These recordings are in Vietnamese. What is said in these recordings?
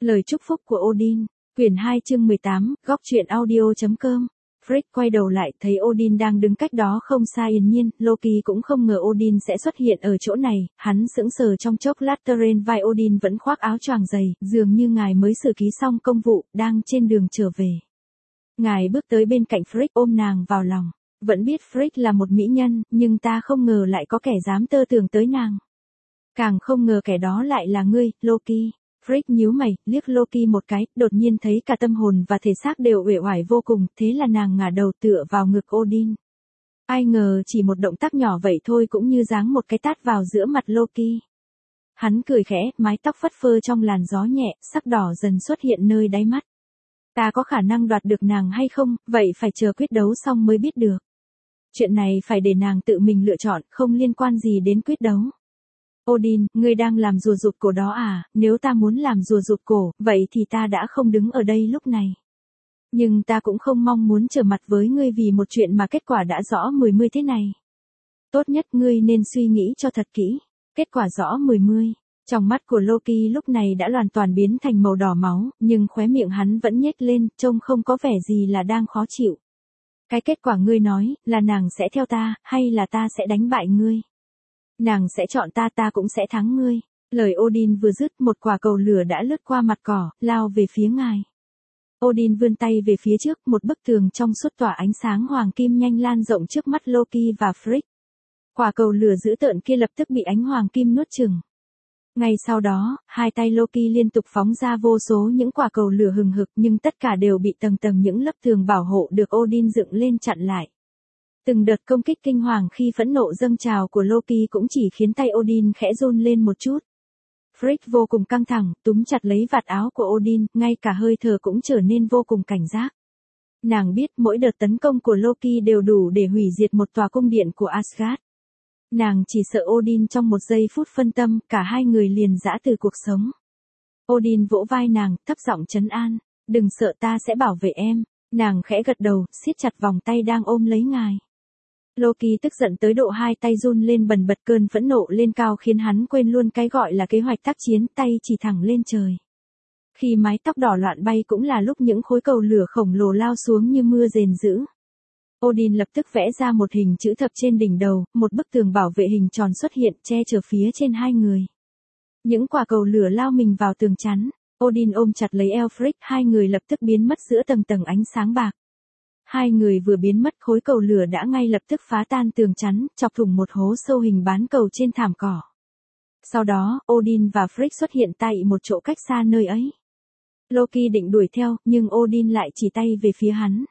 Lời chúc phúc của Odin, quyển 2 chương 18, góc truyện audio.com. Frigg quay đầu lại, thấy Odin đang đứng cách đó không xa yên nhiên, Loki cũng không ngờ Odin sẽ xuất hiện ở chỗ này, hắn sững sờ trong chốc lát. Trên vai Odin vẫn khoác áo choàng dày, dường như ngài mới xử ký xong công vụ, đang trên đường trở về. Ngài bước tới bên cạnh Frigg ôm nàng vào lòng, vẫn biết Frigg là một mỹ nhân, nhưng ta không ngờ lại có kẻ dám tơ tưởng tới nàng. Càng không ngờ kẻ đó lại là ngươi, Loki. Frigg nhíu mày, liếc Loki một cái, đột nhiên thấy cả tâm hồn và thể xác đều uể oải vô cùng, thế là nàng ngả đầu tựa vào ngực Odin. Ai ngờ chỉ một động tác nhỏ vậy thôi cũng như giáng một cái tát vào giữa mặt Loki. Hắn cười khẽ, mái tóc phất phơ trong làn gió nhẹ, sắc đỏ dần xuất hiện nơi đáy mắt. Ta có khả năng đoạt được nàng hay không, vậy phải chờ quyết đấu xong mới biết được. Chuyện này phải để nàng tự mình lựa chọn, không liên quan gì đến quyết đấu. Odin, ngươi đang làm rùa rụt cổ đó à, nếu ta muốn làm rùa rụt cổ, vậy thì ta đã không đứng ở đây lúc này. Nhưng ta cũng không mong muốn trở mặt với ngươi vì một chuyện mà kết quả đã rõ mười thế này. Tốt nhất ngươi nên suy nghĩ cho thật kỹ, kết quả rõ mười. Trong mắt của Loki lúc này đã hoàn toàn biến thành màu đỏ máu, nhưng khóe miệng hắn vẫn nhếch lên, trông không có vẻ gì là đang khó chịu. Cái kết quả ngươi nói, là nàng sẽ theo ta, hay là ta sẽ đánh bại ngươi? Nàng sẽ chọn ta, ta cũng sẽ thắng ngươi. Lời Odin vừa dứt, một quả cầu lửa đã lướt qua mặt cỏ, lao về phía ngài. Odin vươn tay về phía trước, một bức tường trong suốt tỏa ánh sáng hoàng kim nhanh lan rộng trước mắt Loki và Frigg. Quả cầu lửa dữ tợn kia lập tức bị ánh hoàng kim nuốt chửng. Ngay sau đó, hai tay Loki liên tục phóng ra vô số những quả cầu lửa hừng hực, nhưng tất cả đều bị tầng tầng những lớp tường bảo hộ được Odin dựng lên chặn lại. Từng đợt công kích kinh hoàng khi phẫn nộ dâng trào của Loki cũng chỉ khiến tay Odin khẽ run lên một chút. Frigg vô cùng căng thẳng, túm chặt lấy vạt áo của Odin, ngay cả hơi thở cũng trở nên vô cùng cảnh giác. Nàng biết mỗi đợt tấn công của Loki đều đủ để hủy diệt một tòa cung điện của Asgard. Nàng chỉ sợ Odin trong một giây phút phân tâm, cả hai người liền giã từ cuộc sống. Odin vỗ vai nàng, thấp giọng trấn an, đừng sợ, ta sẽ bảo vệ em. Nàng khẽ gật đầu, siết chặt vòng tay đang ôm lấy ngài. Loki tức giận tới độ hai tay run lên bần bật, cơn phẫn nộ lên cao khiến hắn quên luôn cái gọi là kế hoạch tác chiến, tay chỉ thẳng lên trời. Khi mái tóc đỏ loạn bay cũng là lúc những khối cầu lửa khổng lồ lao xuống như mưa rền dữ. Odin lập tức vẽ ra một hình chữ thập trên đỉnh đầu, một bức tường bảo vệ hình tròn xuất hiện che chở phía trên hai người. Những quả cầu lửa lao mình vào tường chắn, Odin ôm chặt lấy eo Frigg, hai người lập tức biến mất giữa tầng tầng ánh sáng bạc. Hai người vừa biến mất, khối cầu lửa đã ngay lập tức phá tan tường chắn, chọc thủng một hố sâu hình bán cầu trên thảm cỏ. Sau đó, Odin và Frigg xuất hiện tại một chỗ cách xa nơi ấy. Loki định đuổi theo, nhưng Odin lại chỉ tay về phía hắn.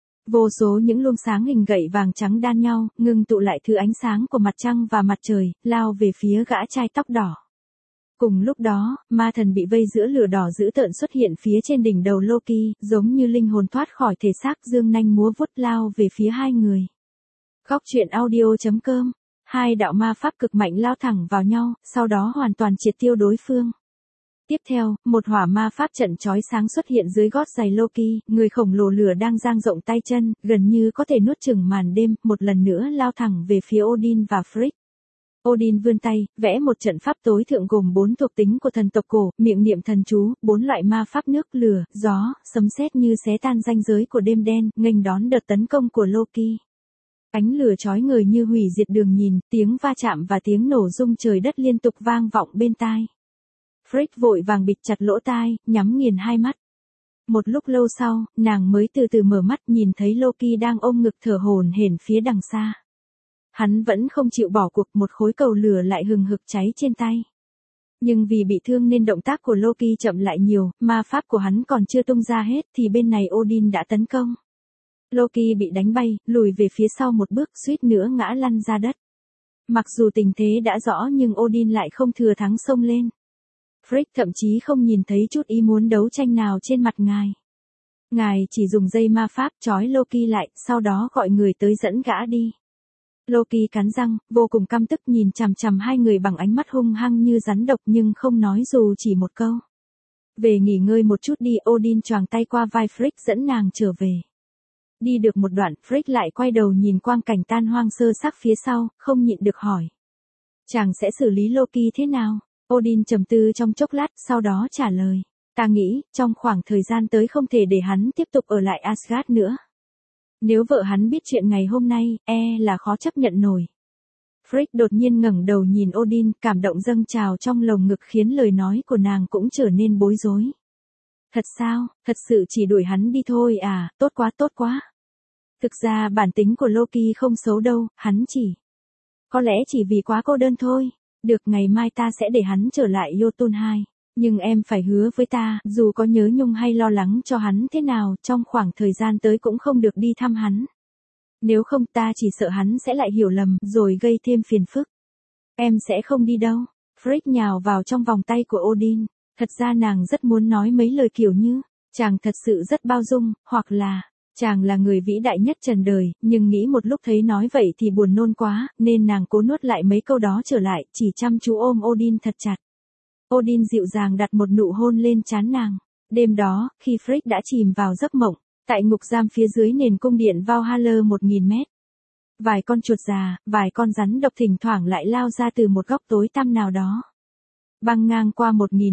Vô số những luồng sáng hình gậy vàng trắng đan nhau, ngưng tụ lại thứ ánh sáng của mặt trăng và mặt trời, lao về phía gã trai tóc đỏ. Cùng lúc đó, ma thần bị vây giữa lửa đỏ dữ tợn xuất hiện phía trên đỉnh đầu Loki, giống như linh hồn thoát khỏi thể xác, dương nanh múa vuốt lao về phía hai người. Góc truyện audio.com. Hai đạo ma pháp cực mạnh lao thẳng vào nhau, sau đó hoàn toàn triệt tiêu đối phương. Tiếp theo, một hỏa ma pháp trận chói sáng xuất hiện dưới gót giày Loki, người khổng lồ lửa đang dang rộng tay chân, gần như có thể nuốt chửng màn đêm, một lần nữa lao thẳng về phía Odin và Frigg. Odin vươn tay, vẽ một trận pháp tối thượng gồm 4 thuộc tính của thần tộc cổ, miệng niệm thần chú, 4 loại ma pháp nước, lửa, gió, sấm sét như xé tan ranh giới của đêm đen, nghênh đón đợt tấn công của Loki. Ánh lửa chói ngời như hủy diệt đường nhìn, tiếng va chạm và tiếng nổ rung trời đất liên tục vang vọng bên tai. Frigg vội vàng bịt chặt lỗ tai, nhắm nghiền hai mắt. Một lúc lâu sau, nàng mới từ từ mở mắt, nhìn thấy Loki đang ôm ngực thở hổn hển phía đằng xa. Hắn vẫn không chịu bỏ cuộc, một khối cầu lửa lại hừng hực cháy trên tay. Nhưng vì bị thương nên động tác của Loki chậm lại nhiều, ma pháp của hắn còn chưa tung ra hết thì bên này Odin đã tấn công. Loki bị đánh bay, lùi về phía sau một bước, suýt nữa ngã lăn ra đất. Mặc dù tình thế đã rõ nhưng Odin lại không thừa thắng xông lên. Frigg thậm chí không nhìn thấy chút ý muốn đấu tranh nào trên mặt ngài. Ngài chỉ dùng dây ma pháp trói Loki lại, sau đó gọi người tới dẫn gã đi. Loki cắn răng, vô cùng căm tức nhìn chằm chằm hai người bằng ánh mắt hung hăng như rắn độc nhưng không nói dù chỉ một câu. Về nghỉ ngơi một chút đi, Odin choàng tay qua vai Frigg dẫn nàng trở về. Đi được một đoạn, Frigg lại quay đầu nhìn quang cảnh tan hoang sơ xác phía sau, không nhịn được hỏi. Chàng sẽ xử lý Loki thế nào? Odin trầm tư trong chốc lát, sau đó trả lời. Ta nghĩ, trong khoảng thời gian tới không thể để hắn tiếp tục ở lại Asgard nữa. Nếu vợ hắn biết chuyện ngày hôm nay, là khó chấp nhận nổi. Frigg đột nhiên ngẩng đầu nhìn Odin, cảm động dâng trào trong lồng ngực khiến lời nói của nàng cũng trở nên bối rối. Thật sao, thật sự chỉ đuổi hắn đi thôi à, tốt quá tốt quá. Thực ra bản tính của Loki không xấu đâu, hắn có lẽ chỉ vì quá cô đơn thôi. Được, ngày mai ta sẽ để hắn trở lại Jotunheim. Nhưng em phải hứa với ta, dù có nhớ nhung hay lo lắng cho hắn thế nào, trong khoảng thời gian tới cũng không được đi thăm hắn. Nếu không ta chỉ sợ hắn sẽ lại hiểu lầm, rồi gây thêm phiền phức. Em sẽ không đi đâu. Frigg nhào vào trong vòng tay của Odin. Thật ra nàng rất muốn nói mấy lời kiểu như, chàng thật sự rất bao dung, hoặc là, chàng là người vĩ đại nhất trần đời, nhưng nghĩ một lúc thấy nói vậy thì buồn nôn quá, nên nàng cố nuốt lại mấy câu đó trở lại, chỉ chăm chú ôm Odin thật chặt. Odin dịu dàng đặt một nụ hôn lên trán nàng. Đêm đó, khi Frigg đã chìm vào giấc mộng, tại ngục giam phía dưới nền cung điện Valhalla 1000 mét. Vài con chuột già, vài con rắn độc thỉnh thoảng lại lao ra từ một góc tối tăm nào đó. Băng ngang qua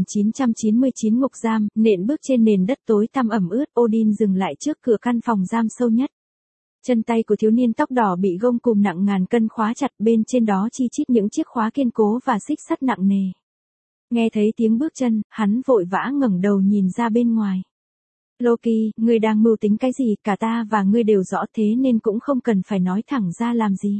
1999 ngục giam, nện bước trên nền đất tối tăm ẩm ướt, Odin dừng lại trước cửa căn phòng giam sâu nhất. Chân tay của thiếu niên tóc đỏ bị gông cùm nặng ngàn cân khóa chặt, bên trên đó chi chít những chiếc khóa kiên cố và xích sắt nặng nề. Nghe thấy tiếng bước chân, hắn vội vã ngẩng đầu nhìn ra bên ngoài. Loki, ngươi đang mưu tính cái gì, cả ta và ngươi đều rõ thế nên cũng không cần phải nói thẳng ra làm gì.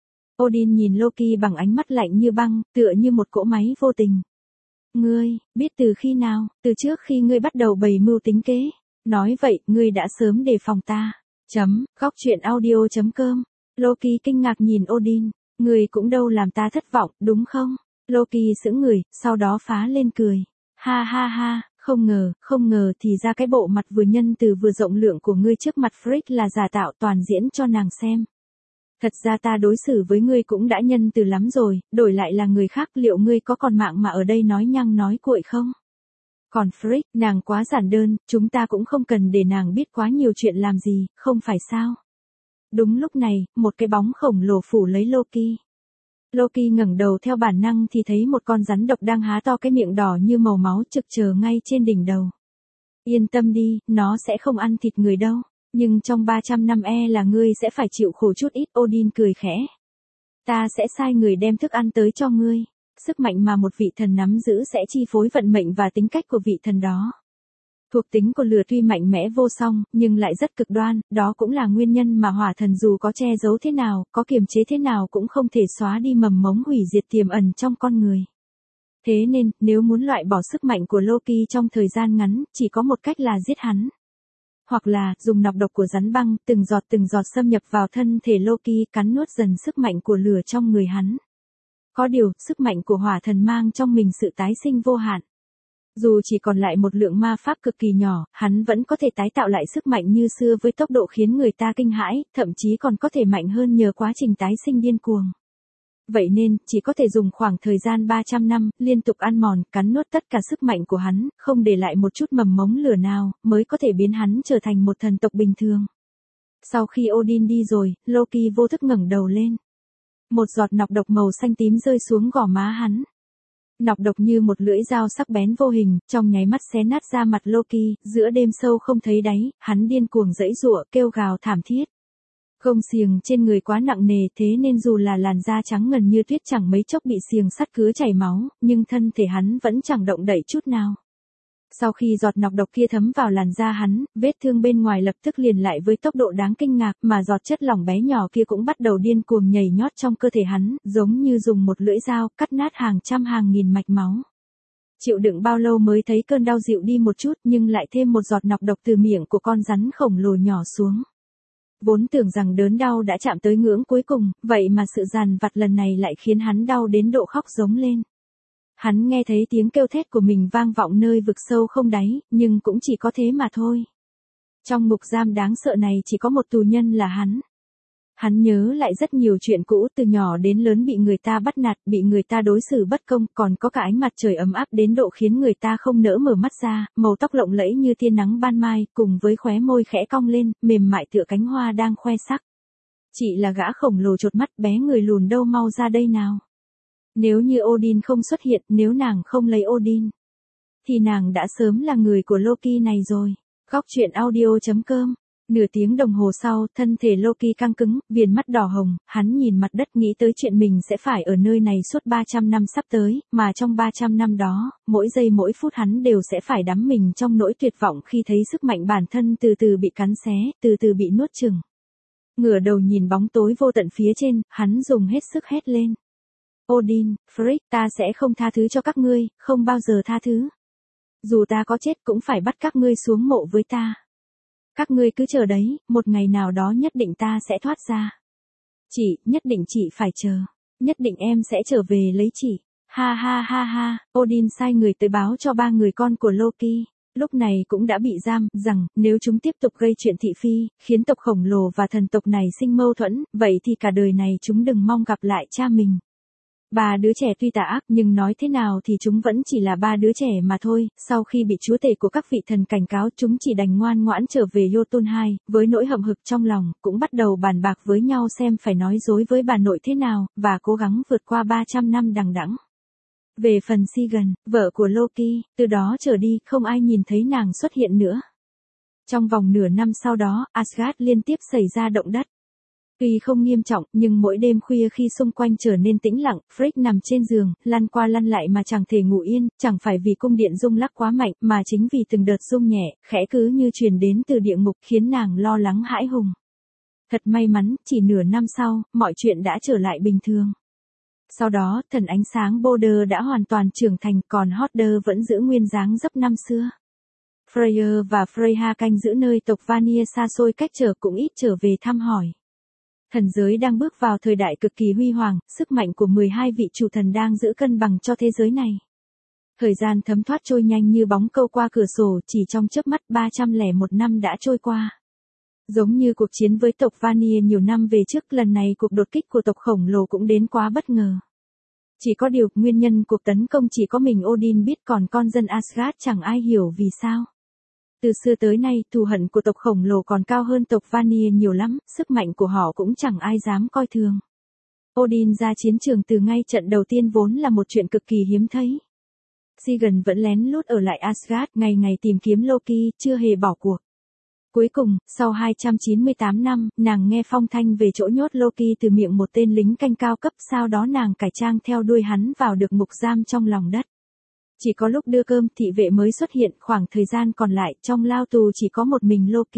Odin nhìn Loki bằng ánh mắt lạnh như băng, tựa như một cỗ máy vô tình. Ngươi, biết từ khi nào, từ trước khi ngươi bắt đầu bày mưu tính kế. Nói vậy, ngươi đã sớm đề phòng ta. Góc truyện audio.com. Loki kinh ngạc nhìn Odin. Ngươi cũng đâu làm ta thất vọng, đúng không? Loki sững người, sau đó phá lên cười. Ha ha ha, không ngờ thì ra cái bộ mặt vừa nhân từ vừa rộng lượng của ngươi trước mặt Frigg là giả tạo toàn diễn cho nàng xem. Thật ra ta đối xử với ngươi cũng đã nhân từ lắm rồi, đổi lại là người khác liệu ngươi có còn mạng mà ở đây nói nhăng nói cuội không? Còn Frigg, nàng quá giản đơn, chúng ta cũng không cần để nàng biết quá nhiều chuyện làm gì, không phải sao? Đúng lúc này, một cái bóng khổng lồ phủ lấy Loki. Loki ngẩng đầu theo bản năng thì thấy một con rắn độc đang há to cái miệng đỏ như màu máu trực chờ ngay trên đỉnh đầu. Yên tâm đi, nó sẽ không ăn thịt người đâu. Nhưng trong 300 năm là ngươi sẽ phải chịu khổ chút ít, Odin cười khẽ. Ta sẽ sai người đem thức ăn tới cho ngươi. Sức mạnh mà một vị thần nắm giữ sẽ chi phối vận mệnh và tính cách của vị thần đó. Thuộc tính của lửa tuy mạnh mẽ vô song, nhưng lại rất cực đoan, đó cũng là nguyên nhân mà hỏa thần dù có che giấu thế nào, có kiềm chế thế nào cũng không thể xóa đi mầm mống hủy diệt tiềm ẩn trong con người. Thế nên, nếu muốn loại bỏ sức mạnh của Loki trong thời gian ngắn, chỉ có một cách là giết hắn. Hoặc là, dùng nọc độc của rắn băng, từng giọt xâm nhập vào thân thể Loki, cắn nuốt dần sức mạnh của lửa trong người hắn. Có điều, sức mạnh của hỏa thần mang trong mình sự tái sinh vô hạn. Dù chỉ còn lại một lượng ma pháp cực kỳ nhỏ, hắn vẫn có thể tái tạo lại sức mạnh như xưa với tốc độ khiến người ta kinh hãi, thậm chí còn có thể mạnh hơn nhờ quá trình tái sinh điên cuồng. Vậy nên, chỉ có thể dùng khoảng thời gian 300 năm, liên tục ăn mòn, cắn nuốt tất cả sức mạnh của hắn, không để lại một chút mầm mống lửa nào, mới có thể biến hắn trở thành một thần tộc bình thường. Sau khi Odin đi rồi, Loki vô thức ngẩng đầu lên. Một giọt nọc độc màu xanh tím rơi xuống gò má hắn. Nọc độc như một lưỡi dao sắc bén vô hình, trong nháy mắt xé nát da mặt Loki, giữa đêm sâu không thấy đáy, hắn điên cuồng giãy giụa, kêu gào thảm thiết. Gông xiềng trên người quá nặng nề thế nên dù là làn da trắng ngần như tuyết chẳng mấy chốc bị xiềng sắt cứa chảy máu, nhưng thân thể hắn vẫn chẳng động đậy chút nào. Sau khi giọt nọc độc kia thấm vào làn da hắn, vết thương bên ngoài lập tức liền lại với tốc độ đáng kinh ngạc mà giọt chất lỏng bé nhỏ kia cũng bắt đầu điên cuồng nhảy nhót trong cơ thể hắn, giống như dùng một lưỡi dao cắt nát hàng trăm hàng nghìn mạch máu. Chịu đựng bao lâu mới thấy cơn đau dịu đi một chút nhưng lại thêm một giọt nọc độc từ miệng của con rắn khổng lồ nhỏ xuống. Vốn tưởng rằng đớn đau đã chạm tới ngưỡng cuối cùng, vậy mà sự dằn vặt lần này lại khiến hắn đau đến độ khóc giống lên. Hắn nghe thấy tiếng kêu thét của mình vang vọng nơi vực sâu không đáy, nhưng cũng chỉ có thế mà thôi. Trong ngục giam đáng sợ này chỉ có một tù nhân là hắn. Hắn nhớ lại rất nhiều chuyện cũ từ nhỏ đến lớn bị người ta bắt nạt, bị người ta đối xử bất công, còn có cả ánh mặt trời ấm áp đến độ khiến người ta không nỡ mở mắt ra, màu tóc lộng lẫy như tia nắng ban mai, cùng với khóe môi khẽ cong lên, mềm mại tựa cánh hoa đang khoe sắc. Chị là gã khổng lồ chột mắt bé người lùn đâu mau ra đây nào. Nếu như Odin không xuất hiện, nếu nàng không lấy Odin. thì nàng đã sớm là người của Loki này rồi. Góc truyện audio.com. Nửa tiếng đồng hồ sau, thân thể Loki căng cứng, viền mắt đỏ hồng, hắn nhìn mặt đất nghĩ tới chuyện mình sẽ phải ở nơi này suốt 300 năm sắp tới, mà trong 300 năm đó, mỗi giây mỗi phút hắn đều sẽ phải đắm mình trong nỗi tuyệt vọng khi thấy sức mạnh bản thân từ từ bị cắn xé, từ từ bị nuốt chửng. Ngửa đầu nhìn bóng tối vô tận phía trên, hắn dùng hết sức hét lên. Odin, Frigg, ta sẽ không tha thứ cho các ngươi, không bao giờ tha thứ. Dù ta có chết cũng phải bắt các ngươi xuống mộ với ta. Các ngươi cứ chờ đấy, một ngày nào đó nhất định ta sẽ thoát ra. Chị, nhất định chị phải chờ. Nhất định em sẽ trở về lấy chị. Ha ha ha ha, Odin sai người tới báo cho 3 người con của Loki. Lúc này cũng đã bị giam, rằng, nếu chúng tiếp tục gây chuyện thị phi, khiến tộc khổng lồ và thần tộc này sinh mâu thuẫn, vậy thì cả đời này chúng đừng mong gặp lại cha mình. 3 đứa trẻ tuy tà ác nhưng nói thế nào thì chúng vẫn chỉ là 3 đứa trẻ mà thôi, sau khi bị chúa tể của các vị thần cảnh cáo chúng chỉ đành ngoan ngoãn trở về Jotunheim, với nỗi hậm hực trong lòng, cũng bắt đầu bàn bạc với nhau xem phải nói dối với bà nội thế nào, và cố gắng vượt qua 300 năm đằng đẵng. Về phần Sigyn, vợ của Loki, từ đó trở đi không ai nhìn thấy nàng xuất hiện nữa. Trong vòng nửa năm sau đó, Asgard liên tiếp xảy ra động đất. Tuy không nghiêm trọng, nhưng mỗi đêm khuya khi xung quanh trở nên tĩnh lặng, Frigg nằm trên giường, lăn qua lăn lại mà chẳng thể ngủ yên, chẳng phải vì cung điện rung lắc quá mạnh, mà chính vì từng đợt rung nhẹ, khẽ cứ như truyền đến từ địa ngục, khiến nàng lo lắng hãi hùng. Thật may mắn, chỉ nửa năm sau, mọi chuyện đã trở lại bình thường. Sau đó, thần ánh sáng Balder đã hoàn toàn trưởng thành, còn Hoder vẫn giữ nguyên dáng dấp năm xưa. Freyr và Freyja canh giữ nơi tộc Vanir xa xôi cách trở cũng ít trở về thăm hỏi. Thần giới đang bước vào thời đại cực kỳ huy hoàng, sức mạnh của 12 vị chủ thần đang giữ cân bằng cho thế giới này. Thời gian thấm thoát trôi nhanh như bóng câu qua cửa sổ, chỉ trong chớp mắt 301 năm đã trôi qua. Giống như cuộc chiến với tộc Vanir nhiều năm về trước, lần này cuộc đột kích của tộc khổng lồ cũng đến quá bất ngờ. Chỉ có điều, nguyên nhân cuộc tấn công chỉ có mình Odin biết, còn con dân Asgard chẳng ai hiểu vì sao. Từ xưa tới nay, thù hận của tộc khổng lồ còn cao hơn tộc Vanir nhiều lắm, sức mạnh của họ cũng chẳng ai dám coi thường. Odin ra chiến trường từ ngay trận đầu tiên vốn là một chuyện cực kỳ hiếm thấy. Sigyn vẫn lén lút ở lại Asgard, ngày ngày tìm kiếm Loki, chưa hề bỏ cuộc. Cuối cùng, sau 298 năm, nàng nghe phong thanh về chỗ nhốt Loki từ miệng một tên lính canh cao cấp, sau đó nàng cải trang theo đuôi hắn vào được ngục giam trong lòng đất. Chỉ có lúc đưa cơm, thị vệ mới xuất hiện, khoảng thời gian còn lại, trong lao tù chỉ có một mình Loki.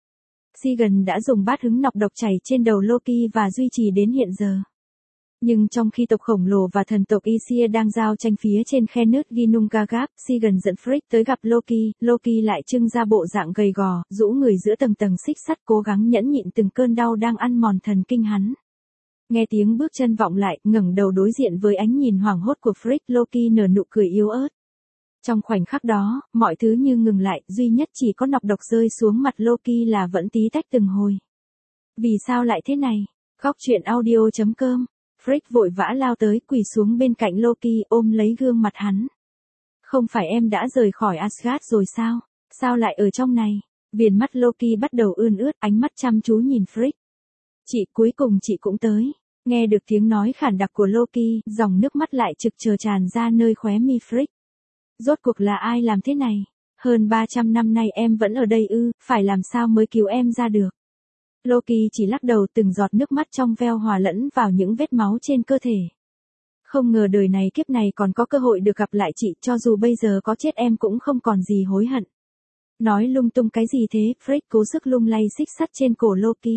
Sigyn đã dùng bát hứng nọc độc chảy trên đầu Loki và duy trì đến hiện giờ. Nhưng trong khi tộc khổng lồ và thần tộc Aesir đang giao tranh phía trên khe nứt Ginnungagap, Sigyn dẫn Frigg tới gặp Loki, Loki lại trưng ra bộ dạng gầy gò, rũ người giữa tầng tầng xích sắt, cố gắng nhẫn nhịn từng cơn đau đang ăn mòn thần kinh hắn. Nghe tiếng bước chân vọng lại, ngẩng đầu đối diện với ánh nhìn hoảng hốt của Frigg, Loki nở nụ cười yếu ớt. Trong khoảnh khắc đó, mọi thứ như ngừng lại, duy nhất chỉ có nọc độc rơi xuống mặt Loki là vẫn tí tách từng hồi. Vì sao lại thế này? Góc truyện audio.com. Frigg vội vã lao tới, quỳ xuống bên cạnh Loki, ôm lấy gương mặt hắn. Không phải em đã rời khỏi Asgard rồi sao? Sao lại ở trong này? Viền mắt Loki bắt đầu ươn ướt, ánh mắt chăm chú nhìn Frigg. Chị, cuối cùng chị cũng tới. Nghe được tiếng nói khản đặc của Loki, dòng nước mắt lại trực chờ tràn ra nơi khóe mi Frigg. Rốt cuộc là ai làm thế này? Hơn 300 năm nay em vẫn ở đây ư, phải làm sao mới cứu em ra được? Loki chỉ lắc đầu, từng giọt nước mắt trong veo hòa lẫn vào những vết máu trên cơ thể. Không ngờ đời này kiếp này còn có cơ hội được gặp lại chị, cho dù bây giờ có chết em cũng không còn gì hối hận. Nói lung tung cái gì thế? Frigg cố sức lung lay xích sắt trên cổ Loki.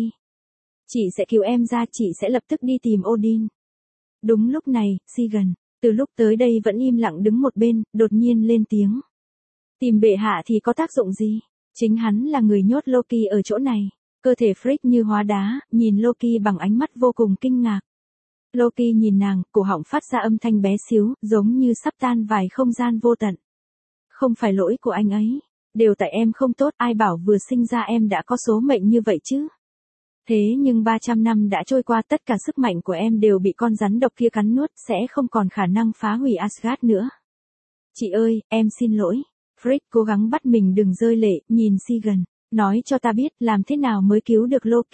Chị sẽ cứu em ra, chị sẽ lập tức đi tìm Odin. Đúng lúc này, Sigyn, từ lúc tới đây vẫn im lặng đứng một bên, đột nhiên lên tiếng. Tìm bệ hạ thì có tác dụng gì? Chính hắn là người nhốt Loki ở chỗ này. Cơ thể Frigg như hóa đá, nhìn Loki bằng ánh mắt vô cùng kinh ngạc. Loki nhìn nàng, cổ họng phát ra âm thanh bé xíu, giống như sắp tan vài không gian vô tận. Không phải lỗi của anh ấy, đều tại em không tốt, ai bảo vừa sinh ra em đã có số mệnh như vậy chứ. Thế nhưng 300 năm đã trôi qua, tất cả sức mạnh của em đều bị con rắn độc kia cắn nuốt, sẽ không còn khả năng phá hủy Asgard nữa. Chị ơi, em xin lỗi. Frigg cố gắng bắt mình đừng rơi lệ, nhìn Sigyn, nói cho ta biết làm thế nào mới cứu được Loki.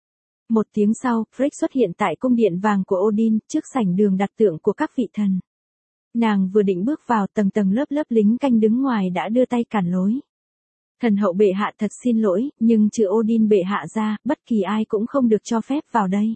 Một tiếng sau, Frigg xuất hiện tại cung điện vàng của Odin, trước sảnh đường đặt tượng của các vị thần. Nàng vừa định bước vào, tầng tầng lớp lớp lính canh đứng ngoài đã đưa tay cản lối. Thần hậu bệ hạ thật xin lỗi, nhưng trừ Odin bệ hạ ra, bất kỳ ai cũng không được cho phép vào đây.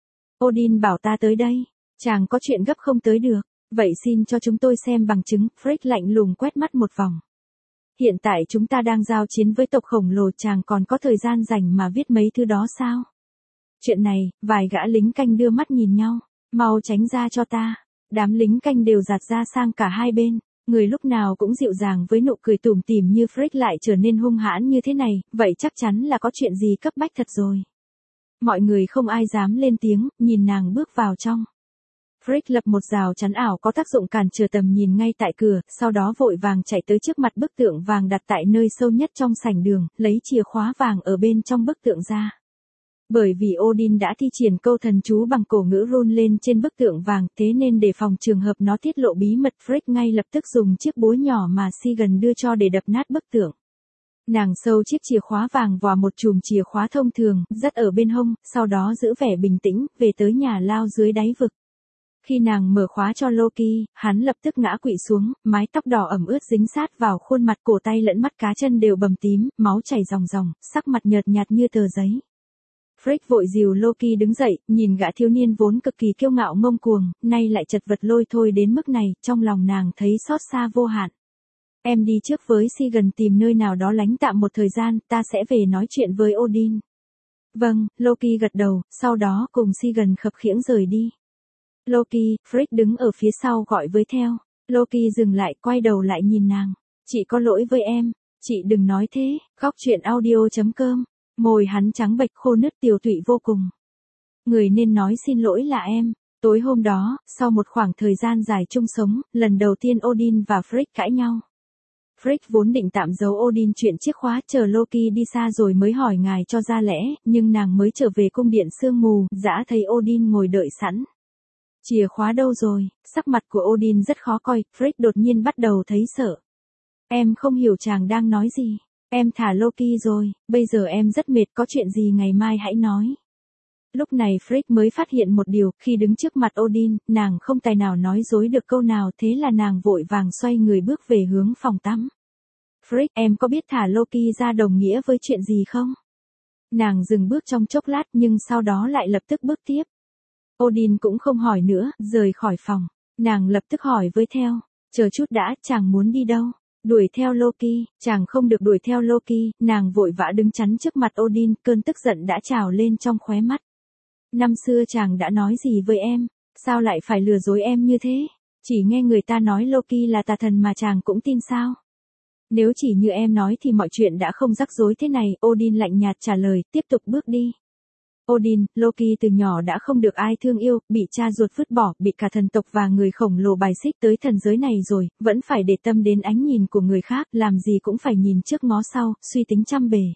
Odin bảo ta tới đây. Chàng có chuyện gấp không tới được. Vậy xin cho chúng tôi xem bằng chứng. Frigg lạnh lùng quét mắt một vòng. Hiện tại chúng ta đang giao chiến với tộc khổng lồ, chàng còn có thời gian rảnh mà viết mấy thứ đó sao? Chuyện này, vài gã lính canh đưa mắt nhìn nhau. Mau tránh ra cho ta. Đám lính canh đều giạt ra sang cả hai bên. Người lúc nào cũng dịu dàng với nụ cười tủm tỉm như Frigg lại trở nên hung hãn như thế này, vậy chắc chắn là có chuyện gì cấp bách thật rồi. Mọi người không ai dám lên tiếng, nhìn nàng bước vào trong. Frigg lập một rào chắn ảo có tác dụng cản trở tầm nhìn ngay tại cửa, sau đó vội vàng chạy tới trước mặt bức tượng vàng đặt tại nơi sâu nhất trong sảnh đường, lấy chìa khóa vàng ở bên trong bức tượng ra. Bởi vì Odin đã thi triển câu thần chú bằng cổ ngữ rune lên trên bức tượng vàng, thế nên để phòng trường hợp nó tiết lộ bí mật, Frigg ngay lập tức dùng chiếc búa nhỏ mà Sigyn đưa cho để đập nát bức tượng. Nàng sâu chiếc chìa khóa vàng vào một chùm chìa khóa thông thường, dắt ở bên hông, sau đó giữ vẻ bình tĩnh, về tới nhà lao dưới đáy vực. Khi nàng mở khóa cho Loki, hắn lập tức ngã quỵ xuống, mái tóc đỏ ẩm ướt dính sát vào khuôn mặt, cổ tay lẫn mắt cá chân đều bầm tím, máu chảy ròng ròng, sắc mặt nhợt nhạt như tờ giấy. Frigg vội dìu Loki đứng dậy, nhìn gã thiếu niên vốn cực kỳ kiêu ngạo ngông cuồng, nay lại chật vật lôi thôi đến mức này, trong lòng nàng thấy xót xa vô hạn. Em đi trước với Sigyn tìm nơi nào đó lánh tạm một thời gian, ta sẽ về nói chuyện với Odin. Vâng, Loki gật đầu, sau đó cùng Sigyn khập khiễng rời đi. Loki, Frigg đứng ở phía sau gọi với theo. Loki dừng lại, quay đầu lại nhìn nàng. Chị có lỗi với em, chị đừng nói thế. Góc truyện audio.com. Môi hắn trắng bệch khô nứt tiều tụy vô cùng. Người nên nói xin lỗi là em. Tối hôm đó, sau một khoảng thời gian dài chung sống, lần đầu tiên Odin và Frigg cãi nhau. Frigg vốn định tạm giấu Odin chuyện chiếc khóa chờ Loki đi xa rồi mới hỏi ngài cho ra lẽ, nhưng nàng mới trở về cung điện sương mù, dã thấy Odin ngồi đợi sẵn. Chìa khóa đâu rồi? Sắc mặt của Odin rất khó coi, Frigg đột nhiên bắt đầu thấy sợ. Em không hiểu chàng đang nói gì. Em thả Loki rồi, bây giờ em rất mệt, có chuyện gì ngày mai hãy nói. Lúc này Frigg mới phát hiện một điều, khi đứng trước mặt Odin, nàng không tài nào nói dối được câu nào, thế là nàng vội vàng xoay người bước về hướng phòng tắm. Frigg, em có biết thả Loki ra đồng nghĩa với chuyện gì không? Nàng dừng bước trong chốc lát nhưng sau đó lại lập tức bước tiếp. Odin cũng không hỏi nữa, rời khỏi phòng. Nàng lập tức hỏi với theo, chờ chút đã, chàng muốn đi đâu? Đuổi theo Loki, chàng không được đuổi theo Loki, nàng vội vã đứng chắn trước mặt Odin, cơn tức giận đã trào lên trong khóe mắt. Năm xưa chàng đã nói gì với em, sao lại phải lừa dối em như thế? Chỉ nghe người ta nói Loki là tà thần mà chàng cũng tin sao? Nếu chỉ như em nói thì mọi chuyện đã không rắc rối thế này, Odin lạnh nhạt trả lời, tiếp tục bước đi. Odin, Loki từ nhỏ đã không được ai thương yêu, bị cha ruột vứt bỏ, bị cả thần tộc và người khổng lồ bài xích tới thần giới này rồi, vẫn phải để tâm đến ánh nhìn của người khác, làm gì cũng phải nhìn trước ngó sau, suy tính trăm bề.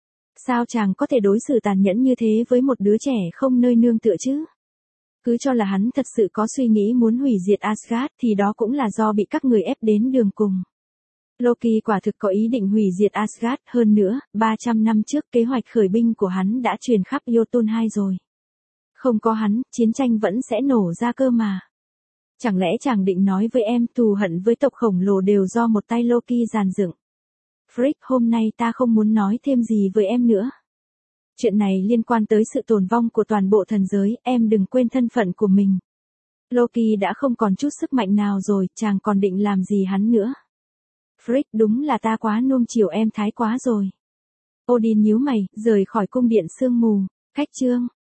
Sao chàng có thể đối xử tàn nhẫn như thế với một đứa trẻ không nơi nương tựa chứ? Cứ cho là hắn thật sự có suy nghĩ muốn hủy diệt Asgard thì đó cũng là do bị các người ép đến đường cùng. Loki quả thực có ý định hủy diệt Asgard, hơn nữa, 300 năm trước kế hoạch khởi binh của hắn đã truyền khắp Jotun 2 rồi. Không có hắn, chiến tranh vẫn sẽ nổ ra cơ mà. Chẳng lẽ chàng định nói với em thù hận với tộc khổng lồ đều do một tay Loki dàn dựng? Frigg, hôm nay ta không muốn nói thêm gì với em nữa. Chuyện này liên quan tới sự tồn vong của toàn bộ thần giới, em đừng quên thân phận của mình. Loki đã không còn chút sức mạnh nào rồi, chàng còn định làm gì hắn nữa? Frigg, đúng là ta quá nuông chiều em thái quá rồi. Odin nhíu mày, rời khỏi cung điện sương mù. Khách trương.